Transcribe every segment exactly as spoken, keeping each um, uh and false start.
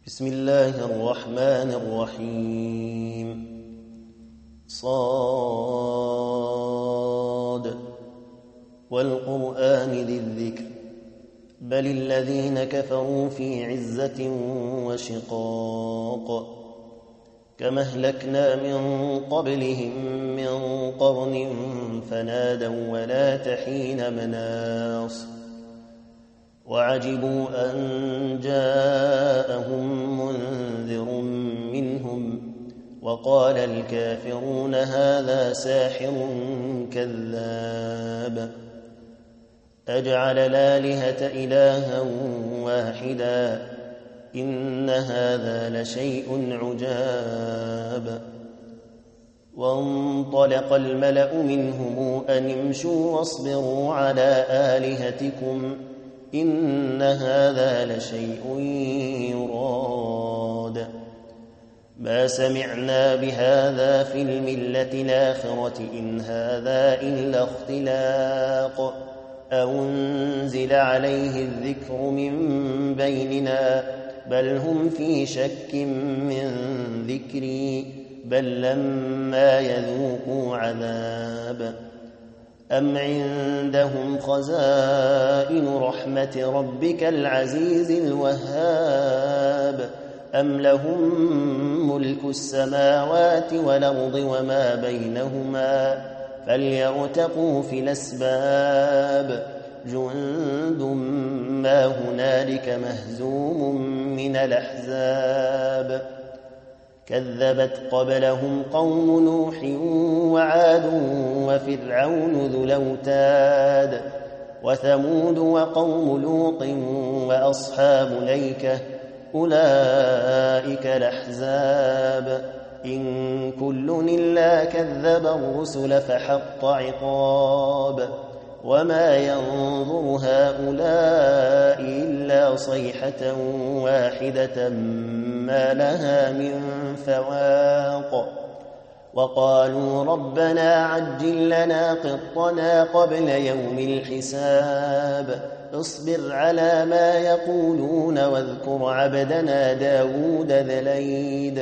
بسم الله الرحمن الرحيم صاد والقرآن ذي الذكر بل الذين كفروا في عزة وشقاق كما أهلكنا من قبلهم من قرن فنادوا ولا تحين مناص وعجبوا أن جاءهم منذر منهم وقال الكافرون هذا ساحر كذاب أجعل الآلهة إلها واحدا إن هذا لشيء عجاب وانطلق الملأ منهم أن امشوا واصبروا على آلهتكم إن هذا لشيء يراد ما سمعنا بهذا في الملة الآخرة إن هذا إلا اختلاق أنزل عليه الذكر من بيننا بل هم في شك من ذكري بل لما يذوقوا عذاب أم عندهم خزائن رحمة ربك العزيز الوهاب أم لهم ملك السماوات والأرض وما بينهما فليرتقوا في الأسباب جند ما هنالك مهزوم من الأحزاب كذبت قبلهم قوم نوح وعاد وفرعون ذو الأوتاد وثمود وقوم لوط وأصحاب الأيكة أولئك الأحزاب إن كل إلا كذب الرسل فحق عقاب وما ينظر هؤلاء إلا صيحة واحدة ما لها من فواق وقالوا ربنا عجل لنا قطنا قبل يوم الحساب اصبر على ما يقولون واذكر عبدنا داود ذا الأيد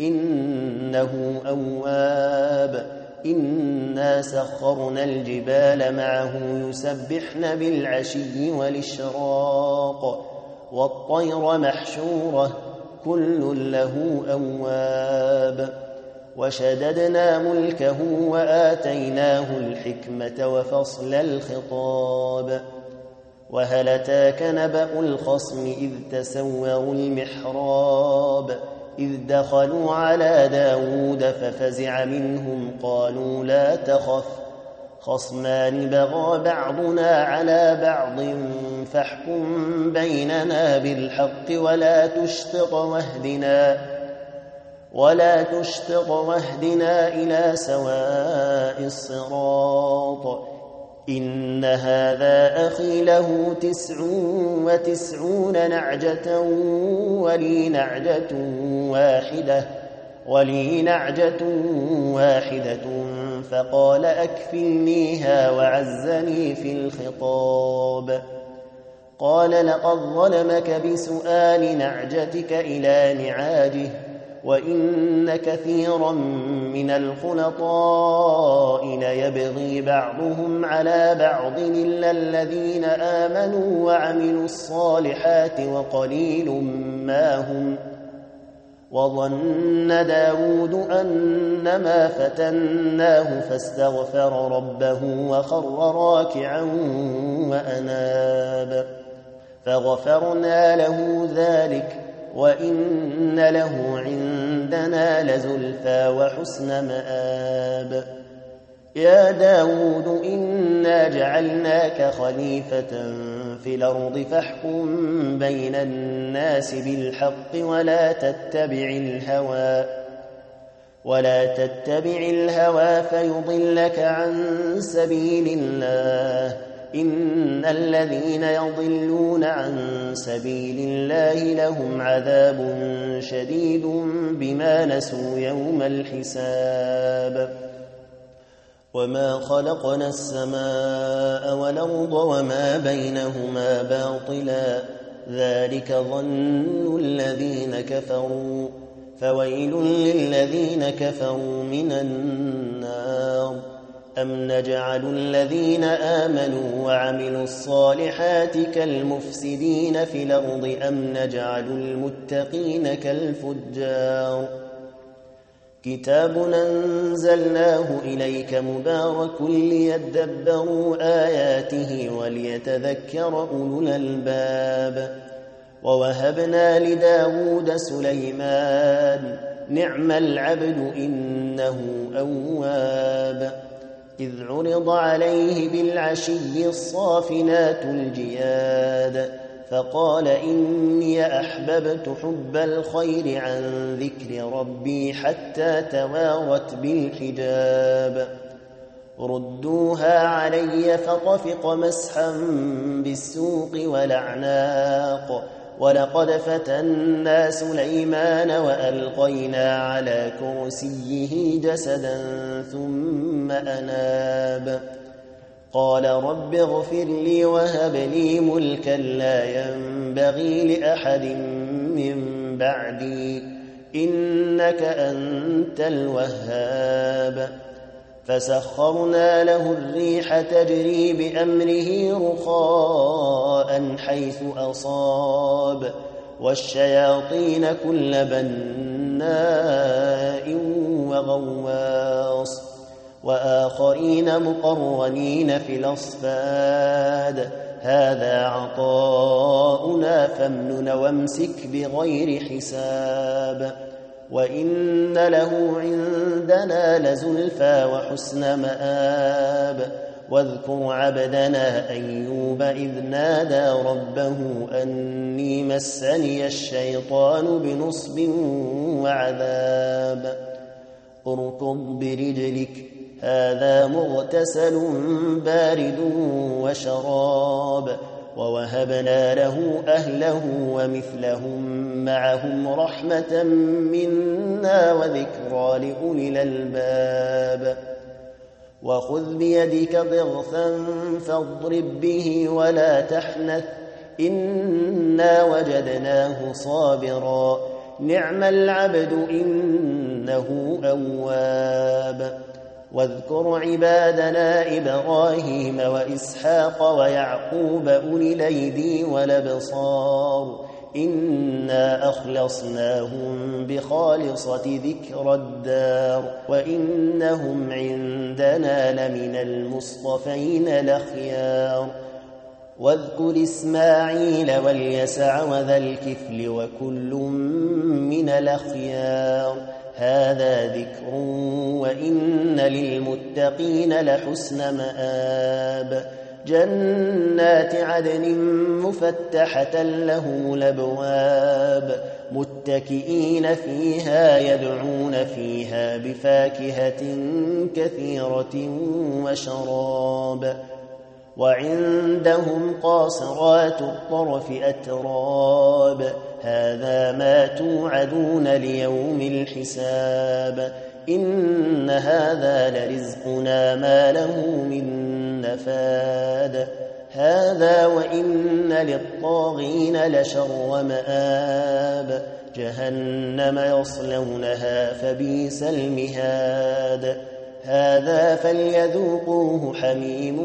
إنه أواب إنا سخرنا الجبال معه يسبحن بالعشي والإشراق والطير محشورة كل له أواب وشددنا ملكه وآتيناه الحكمة وفصل الخطاب وهل أتاك نبأ الخصم إذ تسوروا المحراب إذ دخلوا على داود ففزع منهم قالوا لا تخف خصمان بغى بعضنا على بعض فاحكم بيننا بالحق ولا تشطط واهدنا ولا تشطط واهدنا إلى سواء الصراط إن هذا أخي له تسع وتسعون نعجة ولي نعجة واحدة ولي نعجة واحدة فقال أكفلنيها وعزني في الخطاب قال لقد ظلمك بسؤال نعجتك إلى نعاجه وإن كثيرا من الخلطاء ليبغي بعضهم على بعض إلا الذين آمنوا وعملوا الصالحات وقليل ما هم وظن داود أنما فتناه فاستغفر ربه وخر راكعا وأناب فغفرنا له ذلك وإن له عندنا لزلفى وحسن مآب يا داود إنا جعلناك خليفة في الأرض فاحكم بين الناس بالحق ولا تتبع الهوى ولا تتبع الهوى فيضلك عن سبيل الله إن الذين يضلون عن سبيل الله لهم عذاب شديد بما نسوا يوم الحساب وما خلقنا السماء والأرض وما بينهما باطلا ذلك ظن الذين كفروا فويل للذين كفروا من النار. أم نجعل الذين آمنوا وعملوا الصالحات كالمفسدين في الأرض أم نجعل المتقين كالفجار. كتاب أنزلناه إليك مبارك ليدبروا آياته وليتذكر أولو الألباب. ووهبنا لداود سليمان نعم العبد إنه أواب. إذ عرض عليه بالعشي الصافنات الجياد فقال إني أحببت حب الخير عن ذكر ربي حتى توارت بالحجاب. ردوها علي فطفق مسحا بالسوق والأعناق. ولقد فتنا سليمان وألقينا على كرسيه جسدا ثم أناب. قال رب اغفر لي وهب لي ملكا لا ينبغي لأحد من بعدي إنك أنت الوهاب. فسخرنا له الريح تجري بأمره رخاء حيث أصاب والشياطين كل بناء وغواص وآخرين مقرنين في الأصفاد. هذا عطاؤنا فامنن وامسك بغير حساب. وإن له عندنا لزلفى وحسن مآب. واذكر عبدنا أيوب إذ نادى ربه أني مسني الشيطان بنصب وعذاب. اركض برجلك هذا مغتسل بارد وشراب. ووهبنا له أهله ومثلهم معهم رحمة منا وذكرى لأولي الألباب. وخذ بيدك ضغثا فاضرب به ولا تحنث إنا وجدناه صابرا نعم العبد إنه أواب. واذكر عبادنا إبراهيم وإسحاق ويعقوب أولي الأيدي والأبصار إنا أخلصناهم بخالصة ذكر الدار وإنهم عندنا لمن المصطفين الأخيار. واذكر إسماعيل واليسع وذا الكفل وكل من الأخيار. هذا ذكر وإن للمتقين لحسن مآب. جنات عدن مفتحة لهم الأبواب متكئين فيها يدعون فيها بفاكهة كثيرة وشراب. وعندهم قاصرات الطرف أتراب. هذا ما توعدون ليوم الحساب. إن هذا لرزقنا ما له من نفاد. هذا وإن للطاغين لشر مآب. جهنم يصلونها فبئس المهاد. هذا فليذوقوه حميم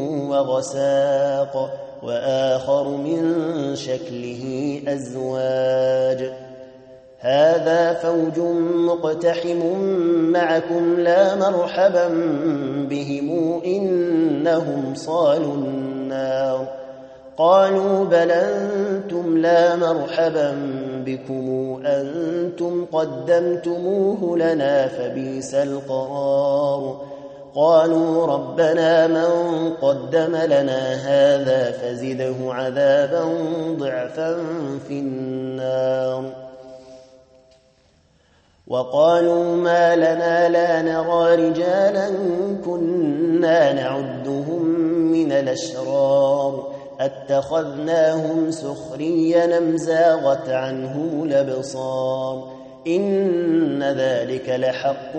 وغساق وآخر من شكله أزواج. هذا فوج مقتحم معكم لا مرحبا بهم إنهم صالوا النار. قالوا بل أنتم لا مرحبا بكم أنتم قدمتموه لنا فبئس القرار. قالوا ربنا من قدم لنا هذا فزده عذابا ضعفا في النار. وقالوا ما لنا لا نرى رجالا كنا نعدهم من الأشرار أتخذناهم سخريا أم زاغت عنهم الأبصار. إن ذلك لحق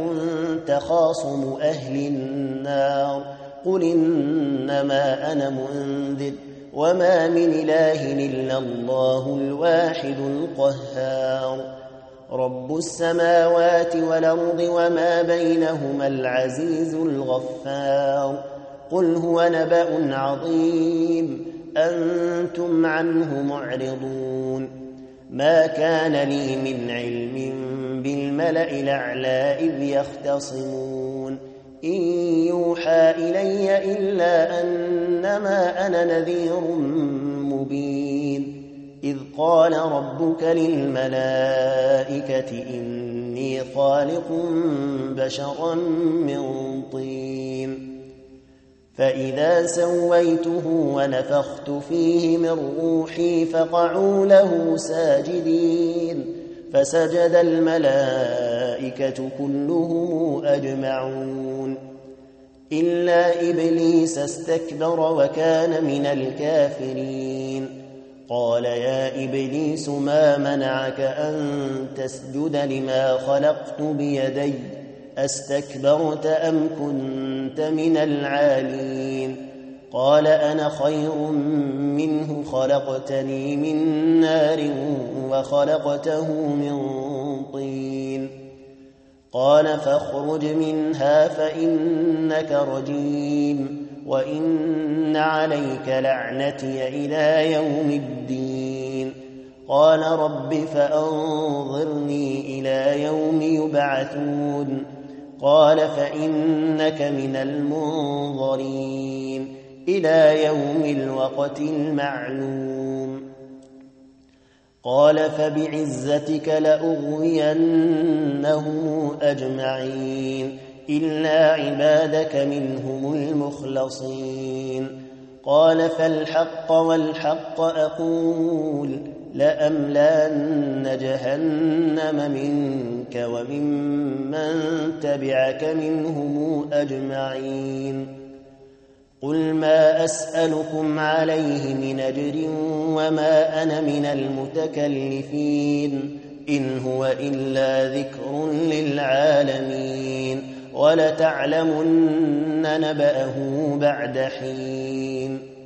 تخاصم أهل النار. قل إنما أنا منذر وما من إله إلا الله الواحد القهار رب السماوات والأرض وما بينهما العزيز الغفار قل هو نبأ عظيم أنتم عنه معرضون ما كان لي من علم بالملأ الأعلى إذ يختصمون إن يوحى إلي إلا أنما أنا نذير مبين إذ قال ربك للملائكة إني خالق بشرا من طين فإذا سويته ونفخت فيه من روحي فقعوا له ساجدين فسجد الملائكة كلهم أجمعون إلا إبليس استكبر وكان من الكافرين قال يا إبليس ما منعك أن تسجد لما خلقت بيدي أستكبرت أم كنت من العالين قال أنا خير منه خلقتني من نار وخلقته من طين قال فاخرج منها فإنك رجيم وإن عليك لعنتي إلى يوم الدين قال رب فأنظرني إلى يوم يبعثون قال فإنك من المنظرين إلى يوم الوقت المعلوم قال فبعزتك لأغوينهم أجمعين إلا عبادك منهم المخلصين قال فالحق والحق أقول لأملأن جهنم منك وممن تبعك منهم أجمعين قل ما أسألكم عليه من أجر وما أنا من المتكلفين إن هو إلا ذكر للعالمين ولتعلمن نبأه بعد حين